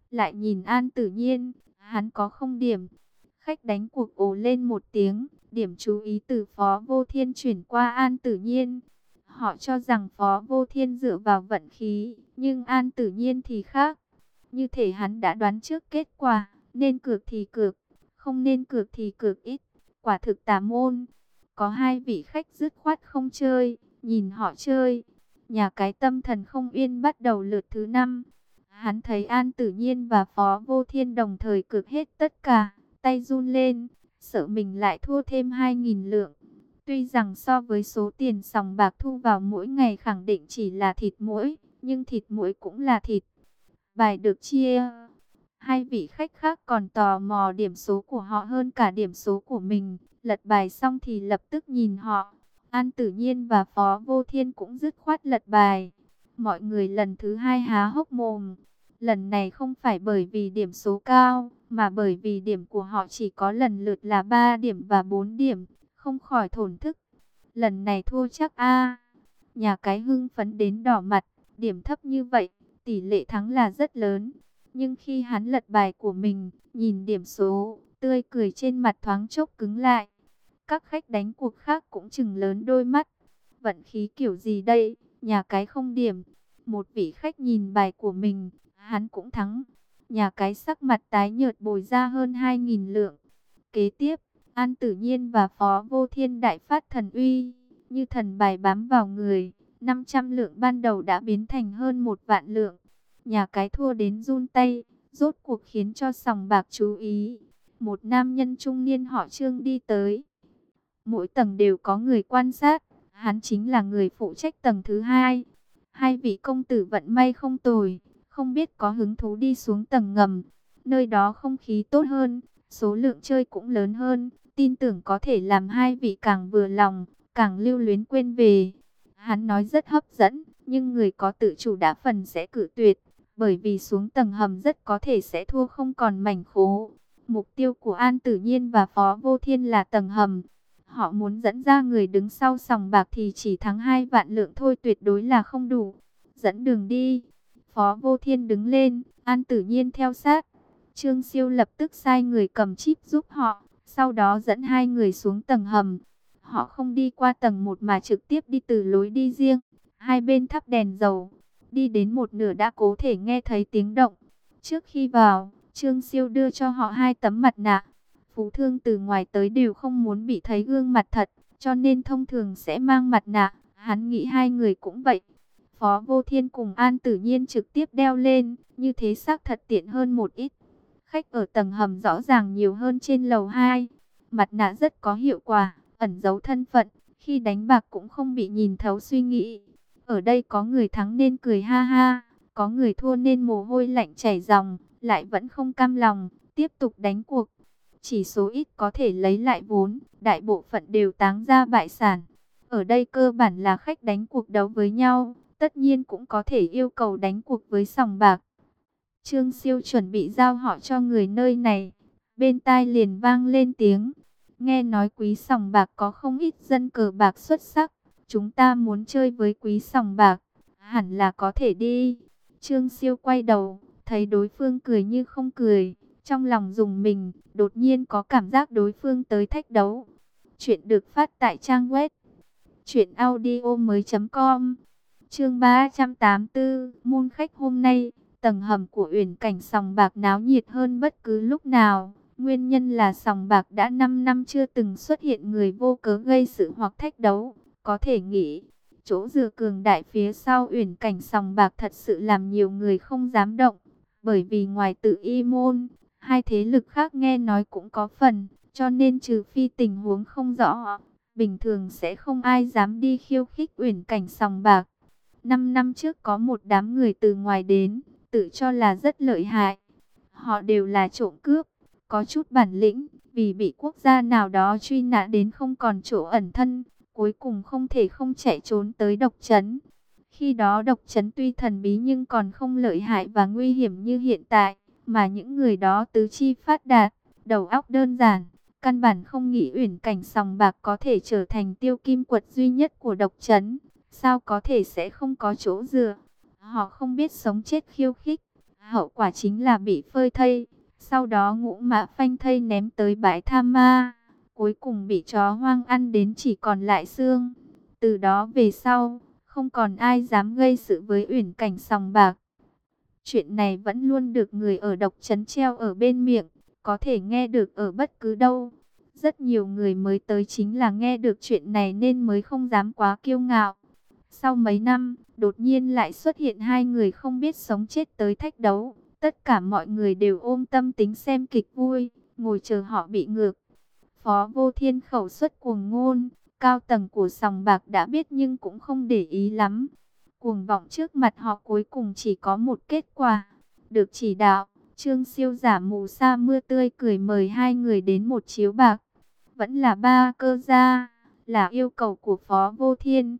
lại nhìn An Tử Nhiên, hắn có không điểm. Khách đánh cuộc ồ lên một tiếng, điểm chú ý từ Phó Vô Thiên chuyển qua An Tử Nhiên. Họ cho rằng Phó Vô Thiên dựa vào vận khí, nhưng An Tử Nhiên thì khác. Như thể hắn đã đoán trước kết quả, nên cược thì cược, không nên cược thì cược ít. Quả thực tà môn. Có hai vị khách dứt khoát không chơi, nhìn họ chơi. Nhà cái Tâm Thần Không Yên bắt đầu lượt thứ 5. Hắn thấy An Tử Nhiên và Phó Vô Thiên đồng thời cược hết tất cả, tay run lên, sợ mình lại thua thêm 2.000 lượng. Tuy rằng so với số tiền sòng bạc thu vào mỗi ngày khẳng định chỉ là thịt muỗi, nhưng thịt muỗi cũng là thịt. Bài được chia. Hai vị khách khác còn tò mò điểm số của họ hơn cả điểm số của mình. Lật bài xong thì lập tức nhìn họ. An Tử Nhiên và Phó Vô Thiên cũng dứt khoát lật bài. Mọi người lần thứ hai há hốc mồm. Lần này không phải bởi vì điểm số cao, mà bởi vì điểm của họ chỉ có lần lượt là 3 điểm và 4 điểm. Không khỏi thổn thức. Lần này thua chắc a. Nhà cái hưng phấn đến đỏ mặt. Điểm thấp như vậy, tỷ lệ thắng là rất lớn. Nhưng khi hắn lật bài của mình, nhìn điểm số, tươi cười trên mặt thoáng chốc cứng lại. Các khách đánh cuộc khác cũng chừng lớn đôi mắt. Vận khí kiểu gì đây, nhà cái không điểm. Một vị khách nhìn bài của mình, hắn cũng thắng. Nhà cái sắc mặt tái nhợt bồi ra hơn 2.000 lượng. Kế tiếp, An Tử Nhiên và Phó Vô Thiên đại phát thần uy, như thần bài bám vào người. 500 lượng ban đầu đã biến thành hơn 1.000.000 lượng. Nhà cái thua đến run tay, rốt cuộc khiến cho sòng bạc chú ý. Một nam nhân trung niên họ Trương đi tới. Mỗi tầng đều có người quan sát, hắn chính là người phụ trách tầng thứ 2. Hai vị công tử vận may không tồi, không biết có hứng thú đi xuống tầng ngầm. Nơi đó không khí tốt hơn, số lượng chơi cũng lớn hơn, tin tưởng có thể làm hai vị càng vừa lòng, càng lưu luyến quên về. Hắn nói rất hấp dẫn, nhưng người có tự chủ đa phần sẽ cự tuyệt, bởi vì xuống tầng hầm rất có thể sẽ thua không còn mảnh khố. Mục tiêu của An Tử Nhiên và Phó Vô Thiên là tầng hầm. Họ muốn dẫn ra người đứng sau sòng bạc thì chỉ thắng 2.000.000 lượng thôi, tuyệt đối là không đủ. Dẫn đường đi. Phó Vô Thiên đứng lên, An Tử Nhiên theo sát. Trương Siêu lập tức sai người cầm chip giúp họ, sau đó dẫn hai người xuống tầng hầm. Họ không đi qua tầng 1 mà trực tiếp đi từ lối đi riêng. Hai bên thắp đèn dầu. Đi đến một nửa đã có thể nghe thấy tiếng động. Trước khi vào, Trương Siêu đưa cho họ 2 tấm mặt nạ. Phú thương từ ngoài tới đều không muốn bị thấy gương mặt thật, cho nên thông thường sẽ mang mặt nạ. Hắn nghĩ hai người cũng vậy. Phó Vô Thiên cùng An Tử Nhiên trực tiếp đeo lên, như thế xác thật tiện hơn một ít. Khách ở tầng hầm rõ ràng nhiều hơn trên lầu 2. Mặt nạ rất có hiệu quả, ẩn giấu thân phận, khi đánh bạc cũng không bị nhìn thấu suy nghĩ. Ở đây có người thắng nên cười ha ha, có người thua nên mồ hôi lạnh chảy ròng, lại vẫn không cam lòng, tiếp tục đánh cuộc. Chỉ số ít có thể lấy lại vốn, đại bộ phận đều táng ra bại sản. Ở đây cơ bản là khách đánh cuộc đấu với nhau, tất nhiên cũng có thể yêu cầu đánh cuộc với sòng bạc. Trương Siêu chuẩn bị giao họ cho người nơi này, bên tai liền vang lên tiếng. Nghe nói quý sòng bạc có không ít dân cờ bạc xuất sắc, chúng ta muốn chơi với quý sòng bạc, hẳn là có thể đi. Trương Siêu quay đầu, thấy đối phương cười như không cười. Trong lòng rùng mình, đột nhiên có cảm giác đối phương tới thách đấu. Chuyện được phát tại trang web truyệnaudiomoi.com. Chương 384, môn khách hôm nay, tầng hầm của Uyển Cảnh sòng bạc náo nhiệt hơn bất cứ lúc nào. Nguyên nhân là sòng bạc đã 5 năm chưa từng xuất hiện người vô cớ gây sự hoặc thách đấu. Có thể nghĩ, chỗ dựa cường đại phía sau Uyển Cảnh sòng bạc thật sự làm nhiều người không dám động. Bởi vì ngoài Tự Y môn, hai thế lực khác nghe nói cũng có phần, cho nên trừ phi tình huống không rõ, bình thường sẽ không ai dám đi khiêu khích Uyển Cảnh sòng bạc. 5 năm trước có một đám người từ ngoài đến, tự cho là rất lợi hại. Họ đều là trộm cướp, có chút bản lĩnh, vì bị quốc gia nào đó truy nã đến không còn chỗ ẩn thân, cuối cùng không thể không chạy trốn tới Độc Trấn. Khi đó Độc Trấn tuy thần bí nhưng còn không lợi hại và nguy hiểm như hiện tại, mà những người đó tứ chi phát đạt, đầu óc đơn giản, căn bản không nghĩ Uyển Cảnh sòng bạc có thể trở thành tiêu kim quật duy nhất của Độc Trấn. Sao có thể sẽ không có chỗ dựa? Họ không biết sống chết khiêu khích, Hậu quả chính là bị phơi thây. Sau đó Ngũ Mã phanh thây ném tới bãi tha ma. Cuối cùng bị chó hoang ăn đến chỉ còn lại xương. Từ đó về sau, không còn ai dám gây sự với Uyển Cảnh sòng bạc. Chuyện này vẫn luôn được người ở Độc Trấn treo ở bên miệng, có thể nghe được ở bất cứ đâu. Rất nhiều người mới tới chính là nghe được chuyện này nên mới không dám quá kiêu ngạo. Sau mấy năm, đột nhiên lại xuất hiện hai người không biết sống chết tới thách đấu. Tất cả mọi người đều ôm tâm tính xem kịch vui, ngồi chờ họ bị ngược. Phó Vô Thiên khẩu suất cuồng ngôn, cao tầng của sòng bạc đã biết nhưng cũng không để ý lắm. Cuồng vọng trước mặt họ cuối cùng chỉ có một kết quả. Được chỉ đạo, Trương Siêu giả mù sa mưa tươi cười mời hai người đến một chiếu bạc. Vẫn là ba cơ gia, là yêu cầu của Phó Vô Thiên.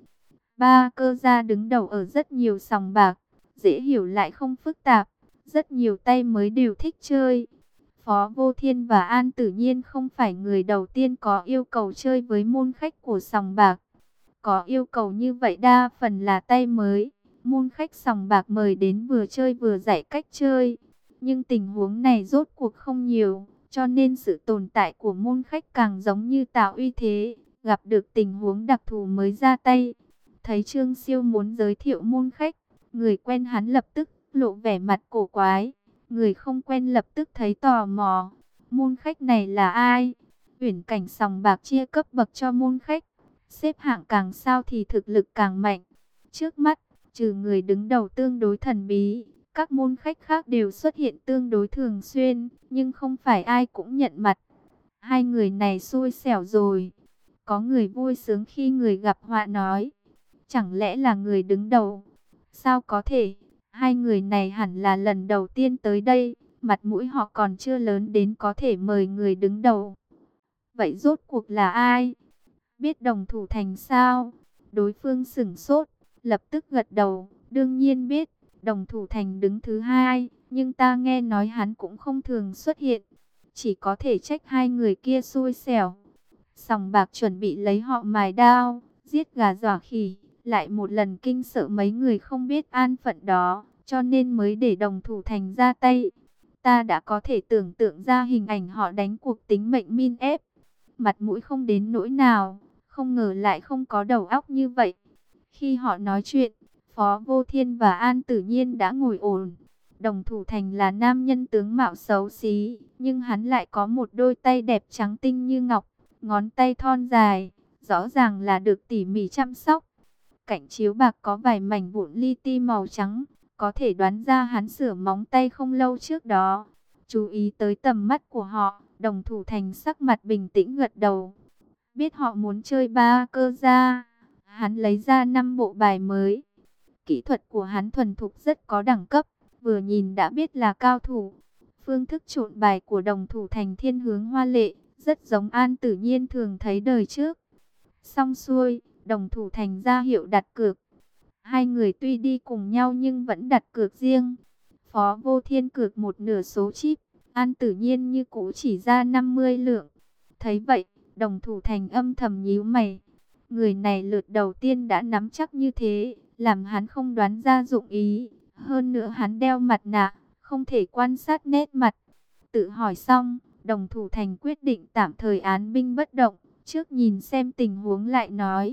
Ba cơ gia đứng đầu ở rất nhiều sòng bạc, dễ hiểu lại không phức tạp. Rất nhiều tay mới đều thích chơi. Phó Vô Thiên và An Tử Nhiên không phải người đầu tiên có yêu cầu chơi với môn khách của sòng bạc. Có yêu cầu như vậy đa phần là tay mới. Môn khách sòng bạc mời đến vừa chơi vừa dạy cách chơi. Nhưng tình huống này rốt cuộc không nhiều, cho nên sự tồn tại của môn khách càng giống như tạo uy thế. Gặp được tình huống đặc thù mới ra tay. Thấy Trương Siêu muốn giới thiệu môn khách, người quen hắn lập tức lộ vẻ mặt cổ quái. Người không quen lập tức thấy tò mò. Môn khách này là ai? Uyển Cảnh sòng bạc chia cấp bậc cho môn khách. Xếp hạng càng sao thì thực lực càng mạnh. Trước mắt, trừ người đứng đầu tương đối thần bí, các môn khách khác đều xuất hiện tương đối thường xuyên, nhưng không phải ai cũng nhận mặt. Hai người này xui xẻo rồi. Có người vui sướng khi người gặp họa nói. Chẳng lẽ là người đứng đầu? Sao có thể? Hai người này hẳn là lần đầu tiên tới đây, mặt mũi họ còn chưa lớn đến có thể mời người đứng đầu. Vậy rốt cuộc là ai? Biết Đồng Thủ Thành sao? Đối phương sửng sốt, lập tức gật đầu. Đương nhiên biết, Đồng Thủ Thành đứng thứ hai, nhưng ta nghe nói hắn cũng không thường xuất hiện. Chỉ có thể trách hai người kia xui xẻo. Sòng bạc chuẩn bị lấy họ mài đao, giết gà dọa khỉ. Lại một lần kinh sợ mấy người không biết an phận đó, cho nên mới để Đồng Thủ Thành ra tay. Ta đã có thể tưởng tượng ra hình ảnh họ đánh cuộc tính mệnh min ép. Mặt mũi không đến nỗi nào, không ngờ lại không có đầu óc như vậy. Khi họ nói chuyện, Phó Vô Thiên và An Tử Nhiên đã ngồi ổn. Đồng Thủ Thành là nam nhân tướng mạo xấu xí, nhưng hắn lại có một đôi tay đẹp trắng tinh như ngọc, ngón tay thon dài, rõ ràng là được tỉ mỉ chăm sóc. Cạnh chiếu bạc có vài mảnh vụn li ti màu trắng, có thể đoán ra hắn sửa móng tay không lâu trước đó. Chú ý tới tầm mắt của họ, Đồng Thủ Thành sắc mặt bình tĩnh gật đầu. Biết họ muốn chơi ba cơ gia, hắn lấy ra 5 bộ bài mới. Kỹ thuật của hắn thuần thục rất có đẳng cấp, vừa nhìn đã biết là cao thủ. Phương thức trộn bài của Đồng Thủ Thành thiên hướng hoa lệ, rất giống An Tử Nhiên thường thấy đời trước. Xong xuôi, Đồng Thủ Thành ra hiệu đặt cược. Hai người tuy đi cùng nhau nhưng vẫn đặt cược riêng. Phó Vô Thiên cược một nửa số chip, An Tử Nhiên như cũ chỉ ra 50 lượng. Thấy vậy, Đồng Thủ Thành âm thầm nhíu mày. Người này lượt đầu tiên đã nắm chắc như thế, làm hắn không đoán ra dụng ý. Hơn nữa hắn đeo mặt nạ, không thể quan sát nét mặt. Tự hỏi xong, Đồng Thủ Thành quyết định tạm thời án binh bất động. Trước nhìn xem tình huống lại nói.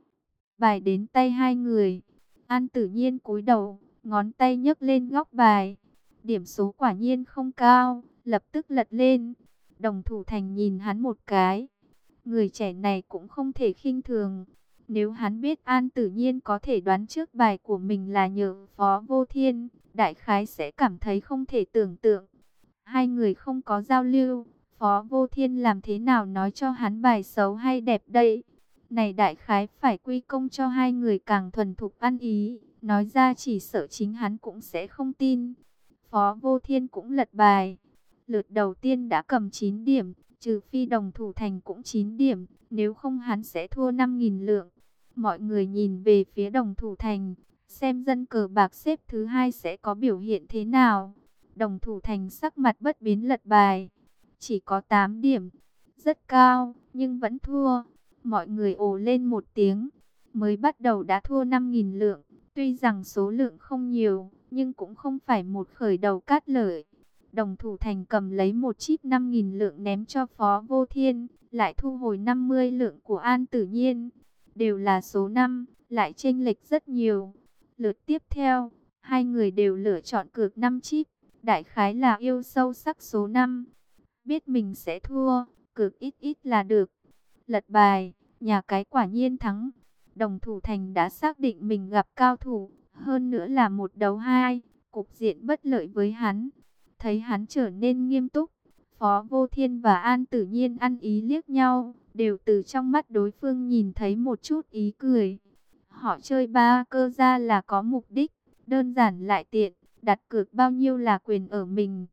Bài đến tay hai người. An Tử Nhiên cúi đầu, ngón tay nhấc lên góc bài. Điểm số quả nhiên không cao, lập tức lật lên. Đồng Thủ Thành nhìn hắn một cái. Người trẻ này cũng không thể khinh thường. Nếu hắn biết An Tử Nhiên có thể đoán trước bài của mình là nhờ Phó Vô Thiên, đại khái sẽ cảm thấy không thể tưởng tượng. Hai người không có giao lưu, Phó Vô Thiên làm thế nào nói cho hắn bài xấu hay đẹp đây? Này đại khái phải quy công cho hai người càng thuần thục ăn ý, nói ra chỉ sợ chính hắn cũng sẽ không tin. Phó Vô Thiên cũng lật bài. Lượt đầu tiên đã cầm 9 điểm, trừ phi Đồng Thủ Thành cũng 9 điểm, nếu không hắn sẽ thua 5.000 lượng. Mọi người nhìn về phía Đồng Thủ Thành, xem dân cờ bạc xếp thứ hai sẽ có biểu hiện thế nào. Đồng Thủ Thành sắc mặt bất biến lật bài, chỉ có 8 điểm, rất cao, nhưng vẫn thua. Mọi người ồ lên một tiếng, mới bắt đầu đã thua 5.000 lượng, tuy rằng số lượng không nhiều, nhưng cũng không phải một khởi đầu cát lợi. Đồng Thủ Thành cầm lấy một chip 5.000 lượng ném cho Phó Vô Thiên, lại thu hồi 50 lượng của An Tử Nhiên. Đều là số 5, lại chênh lệch rất nhiều. Lượt tiếp theo, hai người đều lựa chọn cược 5 chip, đại khái là yêu sâu sắc số 5. Biết mình sẽ thua, cược ít ít là được. Lật bài, nhà cái quả nhiên thắng. Đồng Thủ Thành đã xác định mình gặp cao thủ, hơn nữa là một đấu hai, cục diện bất lợi với hắn. Thấy hắn trở nên nghiêm túc, Phó Vô Thiên và An Tử Nhiên ăn ý liếc nhau, đều từ trong mắt đối phương nhìn thấy một chút ý cười. Họ chơi ba cơ ra là có mục đích, đơn giản lại tiện, đặt cược bao nhiêu là quyền ở mình.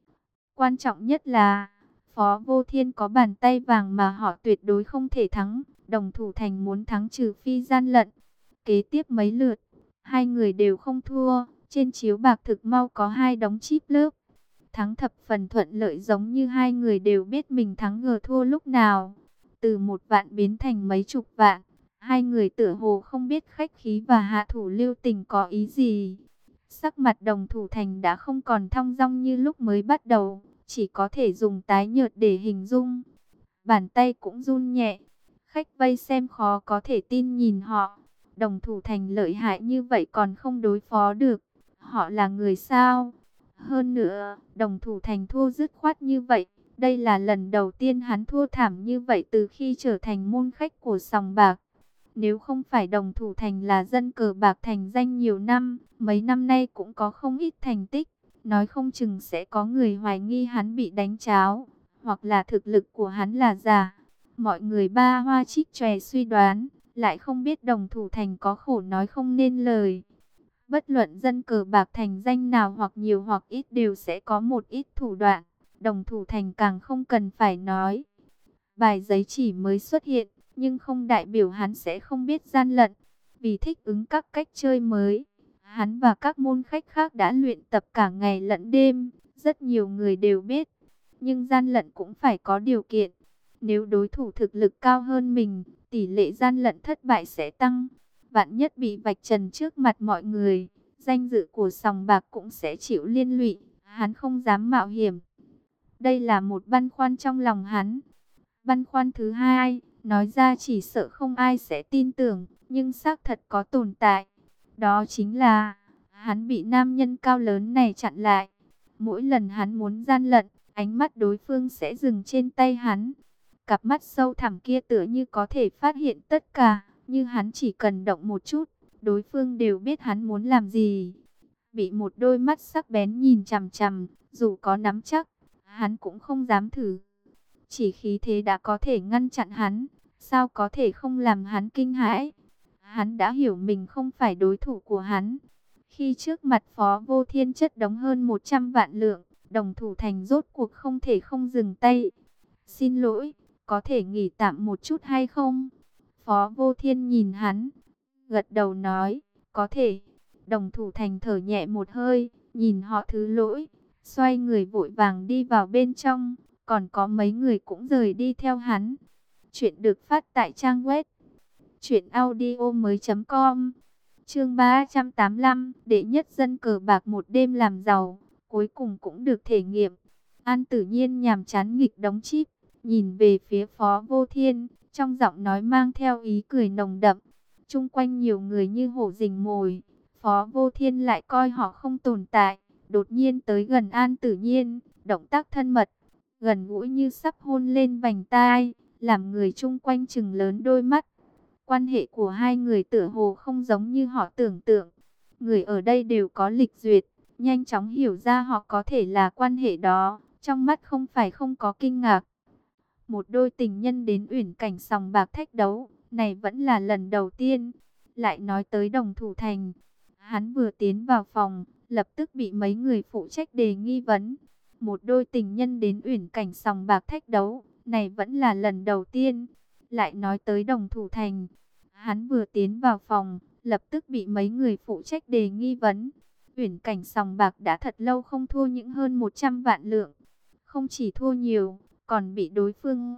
Quan trọng nhất là, Phó Vô Thiên có bàn tay vàng mà họ tuyệt đối không thể thắng. Đồng Thủ Thành muốn thắng trừ phi gian lận. Kế tiếp mấy lượt, hai người đều không thua. Trên chiếu bạc thực mau có 2 đống chip lớp. Thắng thập phần thuận lợi, giống như hai người đều biết mình thắng ngờ thua lúc nào. Từ 1 vạn biến thành mấy chục vạn. Hai người tựa hồ không biết khách khí và hạ thủ lưu tình có ý gì. Sắc mặt Đồng Thủ Thành đã không còn thong dong như lúc mới bắt đầu, chỉ có thể dùng tái nhợt để hình dung. Bàn tay cũng run nhẹ. Khách vây xem khó có thể tin nhìn họ. Đồng Thủ Thành lợi hại như vậy còn không đối phó được. Họ là người sao? Hơn nữa, Đồng Thủ Thành thua dứt khoát như vậy. Đây là lần đầu tiên hắn thua thảm như vậy từ khi trở thành môn khách của sòng bạc. Nếu không phải Đồng Thủ Thành là dân cờ bạc thành danh nhiều năm, mấy năm nay cũng có không ít thành tích, nói không chừng sẽ có người hoài nghi hắn bị đánh tráo, hoặc là thực lực của hắn là giả. Mọi người ba hoa trích chòe suy đoán, lại không biết Đồng Thủ Thành có khổ nói không nên lời. Bất luận dân cờ bạc thành danh nào hoặc nhiều hoặc ít đều sẽ có một ít thủ đoạn, Đồng Thủ Thành càng không cần phải nói. Bài giấy chỉ mới xuất hiện, nhưng không đại biểu hắn sẽ không biết gian lận. Vì thích ứng các cách chơi mới, hắn và các môn khách khác đã luyện tập cả ngày lẫn đêm, rất nhiều người đều biết. Nhưng gian lận cũng phải có điều kiện. Nếu đối thủ thực lực cao hơn mình, tỷ lệ gian lận thất bại sẽ tăng. Vạn nhất bị vạch trần trước mặt mọi người, danh dự của sòng bạc cũng sẽ chịu liên lụy, hắn không dám mạo hiểm. Đây là một băn khoăn trong lòng hắn. Băn khoăn thứ hai, nói ra chỉ sợ không ai sẽ tin tưởng, nhưng xác thật có tồn tại. Đó chính là, hắn bị nam nhân cao lớn này chặn lại. Mỗi lần hắn muốn gian lận, ánh mắt đối phương sẽ dừng trên tay hắn. Cặp mắt sâu thẳm kia tựa như có thể phát hiện tất cả, như hắn chỉ cần động một chút, đối phương đều biết hắn muốn làm gì. Bị một đôi mắt sắc bén nhìn chằm chằm, dù có nắm chắc, hắn cũng không dám thử. Chỉ khí thế đã có thể ngăn chặn hắn, sao có thể không làm hắn kinh hãi. Hắn đã hiểu mình không phải đối thủ của hắn. Khi trước mặt Phó Vô Thiên chất đống hơn 100 vạn lượng, Đồng Thủ Thành rốt cuộc không thể không dừng tay. Xin lỗi, có thể nghỉ tạm một chút hay không? Phó Vô Thiên nhìn hắn, gật đầu nói, có thể. Đồng Thủ Thành thở nhẹ một hơi, nhìn họ thứ lỗi, xoay người vội vàng đi vào bên trong. Còn có mấy người cũng rời đi theo hắn. Chuyện được phát tại trang web truyệnaudiomoi.com. Chương 385, đệ nhất dân cờ bạc một đêm làm giàu, cuối cùng cũng được thể nghiệm. An Tử Nhiên nhàm chán nghịch đóng chip, nhìn về phía Phó Vô Thiên, trong giọng nói mang theo ý cười nồng đậm. Chung quanh nhiều người như hổ rình mồi, Phó Vô Thiên lại coi họ không tồn tại, đột nhiên tới gần An Tử Nhiên, động tác thân mật, gần gũi như sắp hôn lên vành tai, làm người chung quanh chừng lớn đôi mắt. Quan hệ của hai người tựa hồ không giống như họ tưởng tượng. Người ở đây đều có lịch duyệt, nhanh chóng hiểu ra họ có thể là quan hệ đó, trong mắt không phải không có kinh ngạc. Một đôi tình nhân đến uyển cảnh sòng bạc thách đấu, này vẫn là lần đầu tiên. Lại nói tới Đồng Thủ Thành, hắn vừa tiến vào phòng, lập tức bị mấy người phụ trách đề nghi vấn. Một đôi tình nhân đến uyển cảnh sòng bạc thách đấu, này vẫn là lần đầu tiên. Lại nói tới Đồng Thủ Thành, hắn vừa tiến vào phòng, lập tức bị mấy người phụ trách đề nghi vấn. Uyển cảnh sòng bạc đã thật lâu không thua những hơn 100 vạn lượng. Không chỉ thua nhiều, còn bị đối phương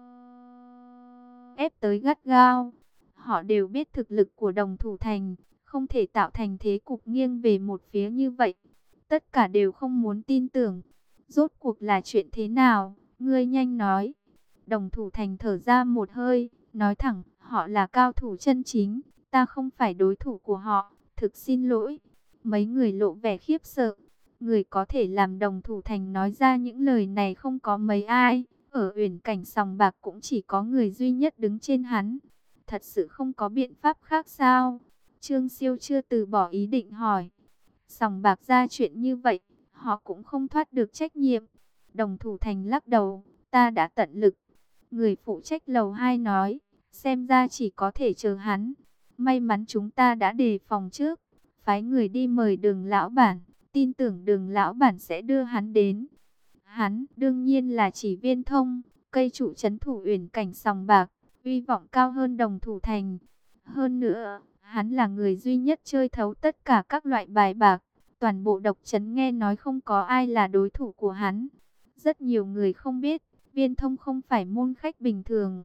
ép tới gắt gao. Họ đều biết thực lực của Đồng Thủ Thành, không thể tạo thành thế cục nghiêng về một phía như vậy. Tất cả đều không muốn tin tưởng. Rốt cuộc là chuyện thế nào? Ngươi nhanh nói. Đồng Thủ Thành thở ra một hơi, nói thẳng, họ là cao thủ chân chính, ta không phải đối thủ của họ, thực xin lỗi. Mấy người lộ vẻ khiếp sợ. Người có thể làm Đồng Thủ Thành nói ra những lời này không có mấy ai. Ở Uyển Cảnh sòng bạc cũng chỉ có người duy nhất đứng trên hắn. Thật sự không có biện pháp khác sao? Trương Siêu chưa từ bỏ ý định hỏi. Sòng bạc ra chuyện như vậy, họ cũng không thoát được trách nhiệm. Đồng Thủ Thành lắc đầu, ta đã tận lực. Người phụ trách lầu 2 nói, xem ra chỉ có thể chờ hắn. May mắn chúng ta đã đề phòng trước, phái người đi mời Đường lão bản, tin tưởng Đường lão bản sẽ đưa hắn đến. Hắn đương nhiên là chỉ Viên Thông, cây trụ trấn thủ Uyển Cảnh sòng bạc, uy vọng cao hơn Đồng Thủ Thành. Hơn nữa, hắn là người duy nhất chơi thấu tất cả các loại bài bạc. Toàn bộ độc trấn nghe nói không có ai là đối thủ của hắn. Rất nhiều người không biết, Viên Thông không phải môn khách bình thường.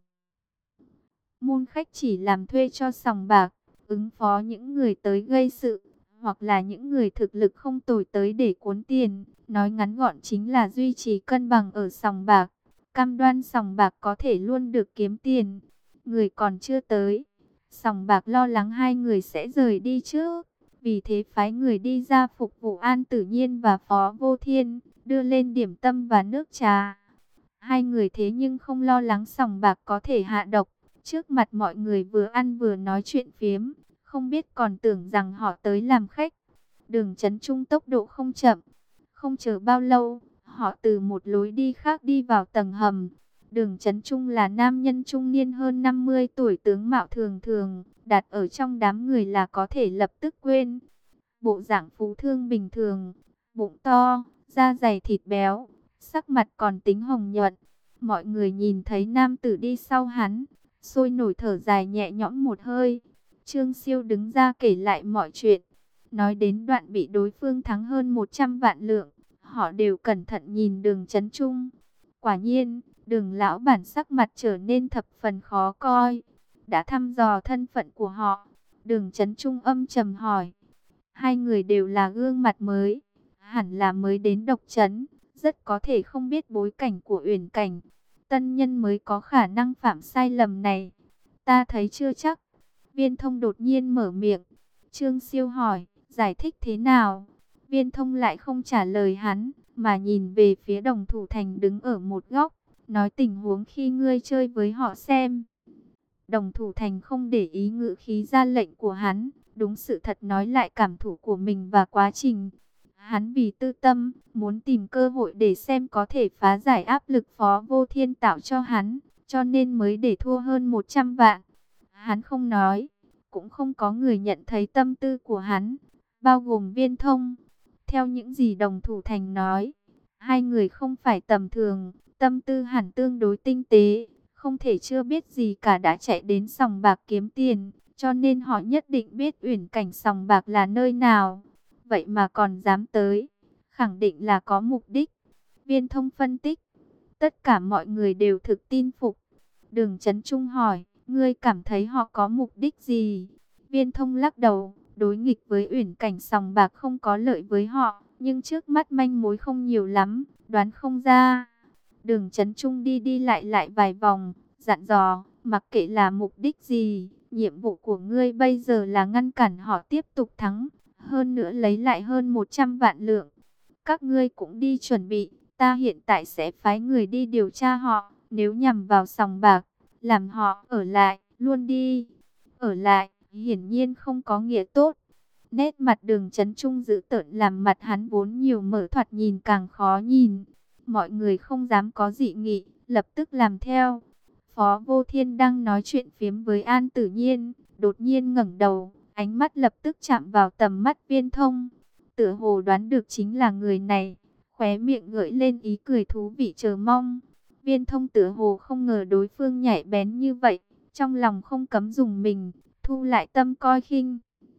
Môn khách chỉ làm thuê cho sòng bạc, ứng phó những người tới gây sự, hoặc là những người thực lực không tồi tới để cuốn tiền. Nói ngắn gọn chính là duy trì cân bằng ở sòng bạc. Cam đoan sòng bạc có thể luôn được kiếm tiền. Người còn chưa tới. Sòng bạc lo lắng hai người sẽ rời đi trước. Vì thế phái người đi ra phục vụ An Tử Nhiên và Phó Vô Thiên, đưa lên điểm tâm và nước trà. Hai người thế nhưng không lo lắng sòng bạc có thể hạ độc. Trước mặt mọi người vừa ăn vừa nói chuyện phiếm, không biết còn tưởng rằng họ tới làm khách. Đường Chấn Trung tốc độ không chậm. Không chờ bao lâu, họ từ một lối đi khác đi vào tầng hầm. Đường Chấn Trung là nam nhân trung niên hơn 50 tuổi, tướng mạo thường thường, đặt ở trong đám người là có thể lập tức quên. Bộ dạng phú thương bình thường, bụng to, da dày thịt béo, sắc mặt còn tính hồng nhuận. Mọi người nhìn thấy nam tử đi sau hắn, sôi nổi thở dài nhẹ nhõm một hơi. Trương Siêu đứng ra kể lại mọi chuyện, nói đến đoạn bị đối phương thắng hơn 100 vạn lượng. Họ đều cẩn thận nhìn Đường Chấn Trung. Quả nhiên, Đường lão bản sắc mặt trở nên thập phần khó coi. Đã thăm dò thân phận của họ, Đường Chấn Trung âm trầm hỏi. Hai người đều là gương mặt mới, hẳn là mới đến độc trấn, rất có thể không biết bối cảnh của Uyển Cảnh. Tân nhân mới có khả năng phạm sai lầm này. Ta thấy chưa chắc. Viên Thông đột nhiên mở miệng. Trương Siêu hỏi, giải thích thế nào? Viên Thông lại không trả lời hắn, mà nhìn về phía Đồng Thủ Thành đứng ở một góc, nói tình huống khi ngươi chơi với họ xem. Đồng Thủ Thành không để ý ngữ khí ra lệnh của hắn, đúng sự thật nói lại cảm thụ của mình và quá trình. Hắn vì tư tâm, muốn tìm cơ hội để xem có thể phá giải áp lực Phó Vô Thiên tạo cho hắn, cho nên mới để thua hơn 100 vạn. Hắn không nói, cũng không có người nhận thấy tâm tư của hắn, bao gồm Viên Thông. Theo những gì Đồng Thủ Thành nói, hai người không phải tầm thường, tâm tư hẳn tương đối tinh tế, không thể chưa biết gì cả đã chạy đến sòng bạc kiếm tiền, cho nên họ nhất định biết Uyển Cảnh sòng bạc là nơi nào. Vậy mà còn dám tới, khẳng định là có mục đích. Viên Thông phân tích, tất cả mọi người đều thực tin phục. Đường Chấn Trung hỏi, ngươi cảm thấy họ có mục đích gì? Viên Thông lắc đầu, đối nghịch với Uyển Cảnh sòng bạc không có lợi với họ, nhưng trước mắt manh mối không nhiều lắm, đoán không ra. Đường Chấn Trung đi đi lại vài vòng, dặn dò, mặc kệ là mục đích gì, nhiệm vụ của ngươi bây giờ là ngăn cản họ tiếp tục thắng, hơn nữa lấy lại hơn 100 vạn lượng. Các ngươi cũng đi chuẩn bị, ta hiện tại sẽ phái người đi điều tra họ, nếu nhằm vào sòng bạc, làm họ ở lại, luôn đi. Ở lại, hiển nhiên không có nghĩa tốt. Nét mặt Đường Chấn Trung dữ tợn làm mặt hắn vốn nhiều mở thoạt nhìn càng khó nhìn. Mọi người không dám có dị nghị, lập tức làm theo. Phó Vô Thiên đang nói chuyện phiếm với An Tử Nhiên, đột nhiên ngẩng đầu, ánh mắt lập tức chạm vào tầm mắt Viên Thông. Tựa hồ đoán được chính là người này, khóe miệng gợi lên ý cười thú vị chờ mong. Viên Thông tựa hồ không ngờ đối phương nhạy bén như vậy, trong lòng không cấm dùng mình, thu lại tâm coi khinh.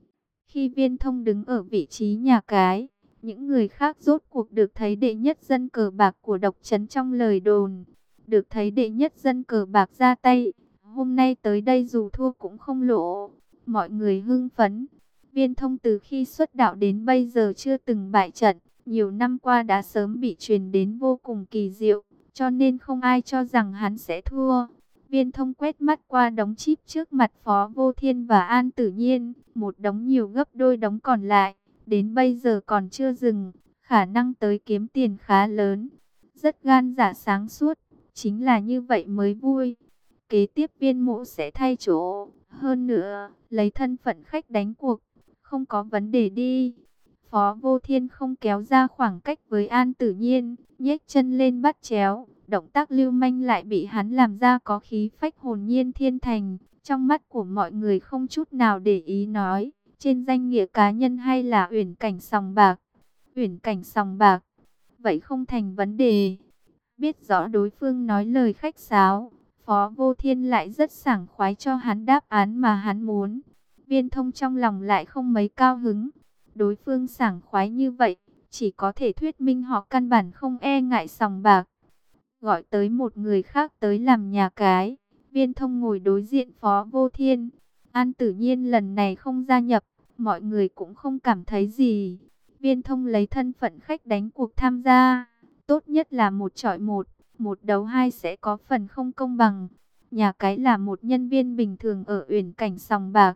Khi Viên Thông đứng ở vị trí nhà cái, những người khác rốt cuộc được thấy đệ nhất dân cờ bạc của độc trấn trong lời đồn. Được thấy đệ nhất dân cờ bạc ra tay, hôm nay tới đây dù thua cũng không lỗ. Mọi người hưng phấn. Viên Thông từ khi xuất đạo đến bây giờ chưa từng bại trận, nhiều năm qua đã sớm bị truyền đến vô cùng kỳ diệu, cho nên không ai cho rằng hắn sẽ thua. Viên Thông quét mắt qua đống chip trước mặt Phó Vô Thiên và An Tử Nhiên, một đống nhiều gấp đôi đống còn lại, đến bây giờ còn chưa dừng, khả năng tới kiếm tiền khá lớn. Rất gan dạ sáng suốt, chính là như vậy mới vui. Kế tiếp Viên Mộ sẽ thay chỗ, hơn nữa, lấy thân phận khách đánh cuộc, không có vấn đề đi. Phó Vô Thiên không kéo ra khoảng cách với An Tử Nhiên, nhếch chân lên bắt chéo, động tác lưu manh lại bị hắn làm ra có khí phách hồn nhiên thiên thành. Trong mắt của mọi người không chút nào để ý nói, trên danh nghĩa cá nhân hay là Uyển Cảnh sòng bạc. Uyển Cảnh sòng bạc, vậy không thành vấn đề. Biết rõ đối phương nói lời khách sáo, Phó Vô Thiên lại rất sảng khoái cho hắn đáp án mà hắn muốn. Viên Thông trong lòng lại không mấy cao hứng. Đối phương sảng khoái như vậy, chỉ có thể thuyết minh họ căn bản không e ngại sòng bạc. Gọi tới một người khác tới làm nhà cái. Viên Thông ngồi đối diện Phó Vô Thiên. An Tử Nhiên lần này không gia nhập, mọi người cũng không cảm thấy gì. Viên Thông lấy thân phận khách đánh cuộc tham gia. Tốt nhất là một chọi một, một đấu hai sẽ có phần không công bằng. Nhà cái là một nhân viên bình thường ở Uyển Cảnh sòng bạc.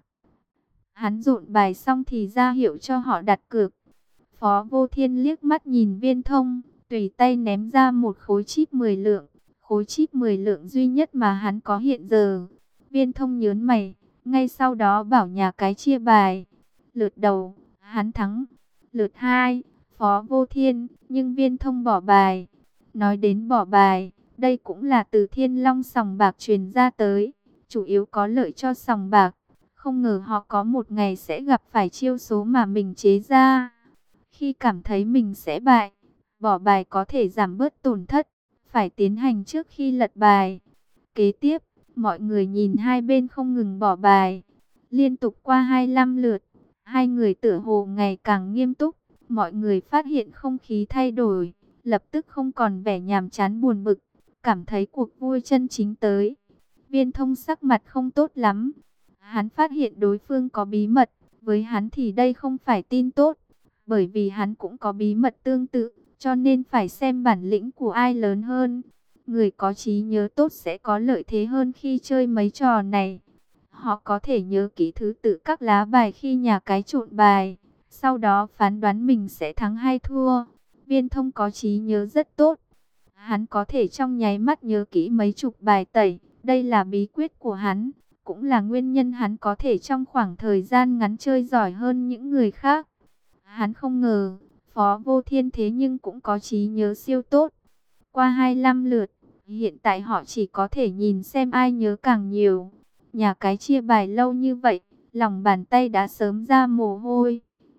Hắn dọn bài xong thì ra hiệu cho họ đặt cược. Phó Vô Thiên liếc mắt nhìn Viên Thông, tùy tay ném ra một khối chip 10 lượng. Khối chip 10 lượng duy nhất mà hắn có hiện giờ. Viên Thông nhớn mày, ngay sau đó bảo nhà cái chia bài. Lượt đầu, hắn thắng. Lượt 2, Phó Vô Thiên, nhưng Viên Thông bỏ bài. Nói đến bỏ bài, đây cũng là từ Thiên Long sòng bạc truyền ra tới, chủ yếu có lợi cho sòng bạc. Không ngờ họ có một ngày sẽ gặp phải chiêu số mà mình chế ra. Khi cảm thấy mình sẽ bại, bỏ bài có thể giảm bớt tổn thất, phải tiến hành trước khi lật bài. Kế tiếp, mọi người nhìn hai bên không ngừng bỏ bài. Liên tục qua 25 lượt, hai người tựa hồ ngày càng nghiêm túc. Mọi người phát hiện không khí thay đổi, lập tức không còn vẻ nhàm chán buồn bực, cảm thấy cuộc vui chân chính tới. Viên Thông sắc mặt không tốt lắm. Hắn phát hiện đối phương có bí mật, với hắn thì đây không phải tin tốt, bởi vì hắn cũng có bí mật tương tự, cho nên phải xem bản lĩnh của ai lớn hơn. Người có trí nhớ tốt sẽ có lợi thế hơn khi chơi mấy trò này. Họ có thể nhớ kỹ thứ tự các lá bài khi nhà cái trộn bài, sau đó phán đoán mình sẽ thắng hay thua. Viên Thông có trí nhớ rất tốt. Hắn có thể trong nháy mắt nhớ kỹ mấy chục bài tẩy. Đây là bí quyết của hắn, cũng là nguyên nhân hắn có thể trong khoảng thời gian ngắn chơi giỏi hơn những người khác. Hắn không ngờ, Phó Vô Thiên thế nhưng cũng có trí nhớ siêu tốt. Qua 25 lượt, hiện tại họ chỉ có thể nhìn xem ai nhớ càng nhiều. Nhà cái chia bài lâu như vậy, lòng bàn tay đã sớm ra mồ hôi.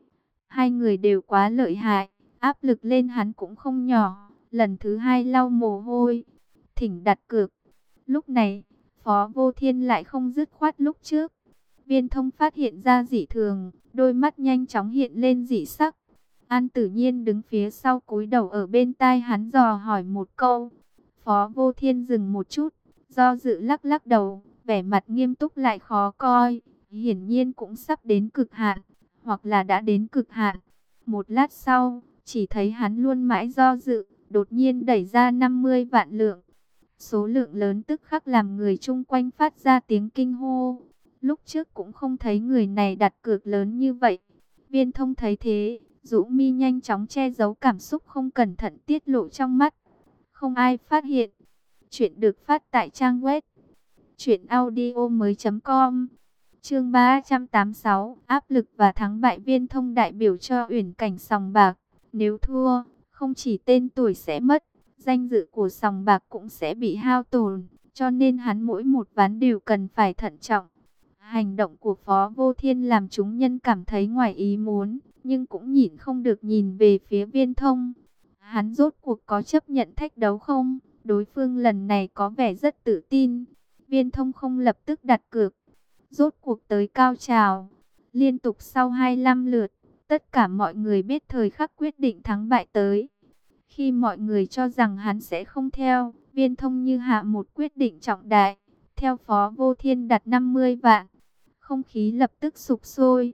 Hai người đều quá lợi hại, áp lực lên hắn cũng không nhỏ. Lần thứ hai lau mồ hôi, thỉnh đặt cược. Lúc này, Phó Vô Thiên lại không dứt khoát lúc trước. Viên Thông phát hiện ra dị thường, đôi mắt nhanh chóng hiện lên dị sắc. An Tử Nhiên đứng phía sau cúi đầu ở bên tai hắn dò hỏi một câu. Phó Vô Thiên dừng một chút, do dự lắc lắc đầu, vẻ mặt nghiêm túc lại khó coi, hiển nhiên cũng sắp đến cực hạn, hoặc là đã đến cực hạn. Một lát sau, chỉ thấy hắn luôn mãi do dự, đột nhiên đẩy ra 50 vạn lượng. Số lượng lớn tức khắc làm người chung quanh phát ra tiếng kinh hô. Lúc trước cũng không thấy người này đặt cược lớn như vậy. Viên Thông thấy thế, rũ mi nhanh chóng che giấu cảm xúc không cẩn thận tiết lộ trong mắt. Không ai phát hiện. Chuyện được phát tại trang web truyệnaudiomoi.com. Chương 386, áp lực và thắng bại. Viên Thông đại biểu cho Uyển Cảnh sòng bạc, nếu thua, không chỉ tên tuổi sẽ mất, danh dự của sòng bạc cũng sẽ bị hao tổn, cho nên hắn mỗi một ván đều cần phải thận trọng. Hành động của Phó Vô Thiên làm chúng nhân cảm thấy ngoài ý muốn, nhưng cũng nhịn không được nhìn về phía Viên Thông. Hắn rốt cuộc có chấp nhận thách đấu không? Đối phương lần này có vẻ rất tự tin. Viên Thông không lập tức đặt cược. Rốt cuộc tới cao trào. Liên tục sau 25 lượt, tất cả mọi người biết thời khắc quyết định thắng bại tới. Khi mọi người cho rằng hắn sẽ không theo, Viên Thông như hạ một quyết định trọng đại. Theo Phó Vô Thiên đặt 50 vạn. Không khí lập tức sục sôi.